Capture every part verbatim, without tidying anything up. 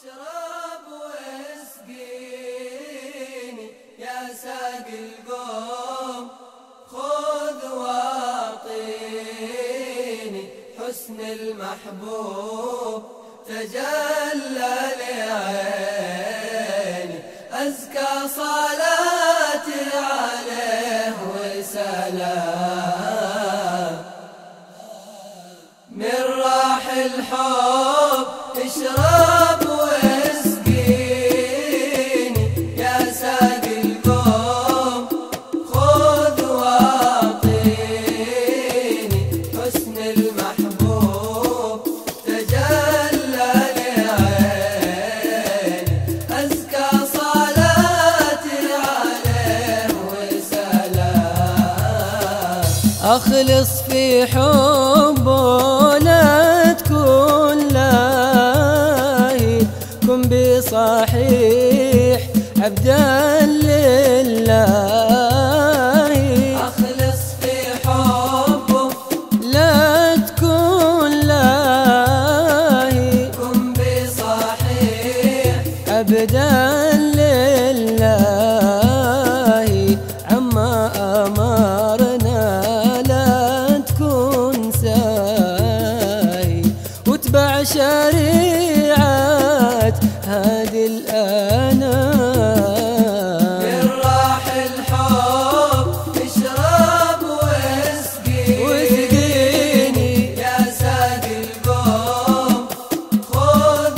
اشرب واسقيني يا ساقي القوم، خذ واعطيني حسن المحبوب تجلى لعيني، أزكى صلاتي عليه وسلام. من راح الحب اشرب واسقيني يا ساقي القوم، خذ واعطيني حسن المحبوب تجلى لعيني، أزكى صلاتي عليه وسلام. أخلص في حبه لا تكون لاهي، كن بصحيح عبدا لله. أخلص في حبه لا تكون لاهي، كن بصحيح عبدا لله. عما أمرنا لا تكون ساهي، واتبع شريعة هادي الأنام. من راح الحب اشرب واسقيني يا ساقي القوم، خذ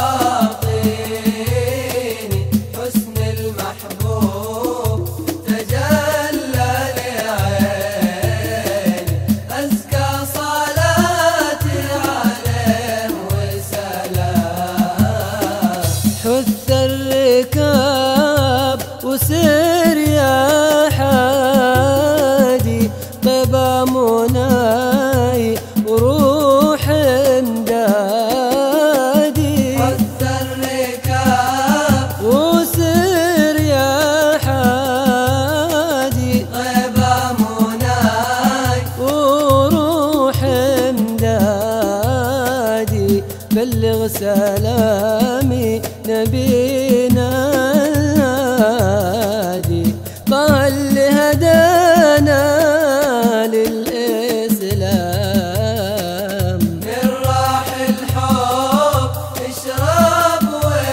واعطيني حسن المحبوب تجلى لعيني، أزكى صلاتي عليه وسلام. حث الركاب وسير يا حادي، طيبة مناي وروح امدادي. حث الركاب وسير يا حادي، طيبة مناي وروح امدادي. بلغ سلامي نبينا الهادي، طه اللي هدانا للإسلام. من راح الحب اشرب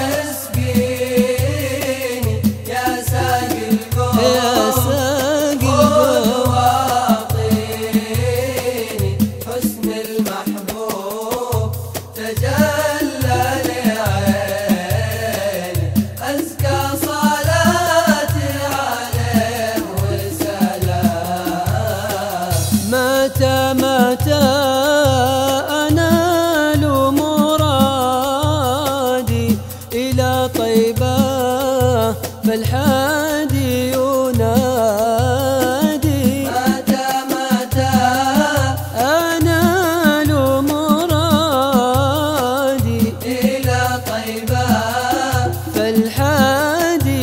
واسقيني يا ساقي القوم، يا ساقي القوم، خذ واعطيني حسن المحبوب تجلى لعيني، أزكى صلاتي عليه وسلام. متى متى أنال مرادي إلى طيبة فالحادي ينادي. متى متى أنال مرادي إلى طيبة فالحادي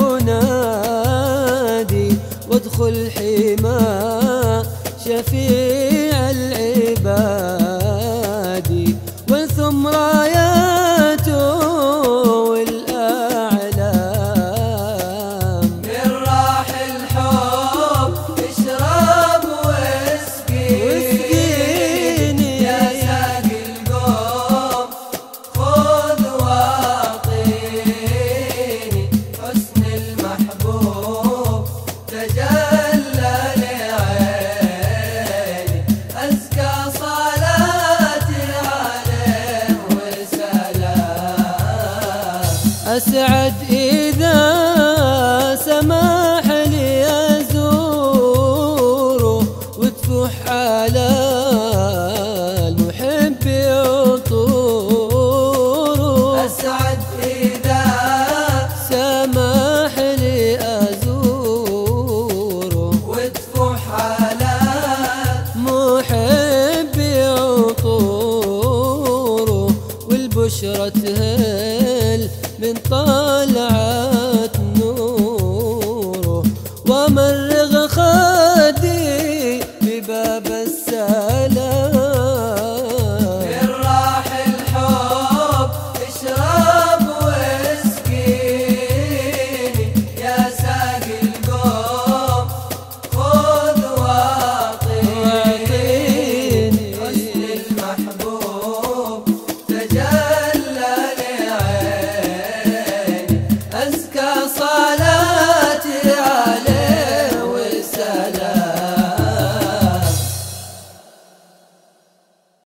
ينادي، وادخل حما شفيع العباد، وثم راياته والأعلام. من راح الحب اشرب واسقيني يا ساقي القوم، خذ واعطيني حسن المحبوب تجلى لعيني، أزكى صلاتي عليه وسلام. أسعد إذا سمح لي أزوره، وتفح على المحب عطوره. أسعد إذا سمح لي أزوره، وتفح على محب عطوره. والبشرى تهل من طال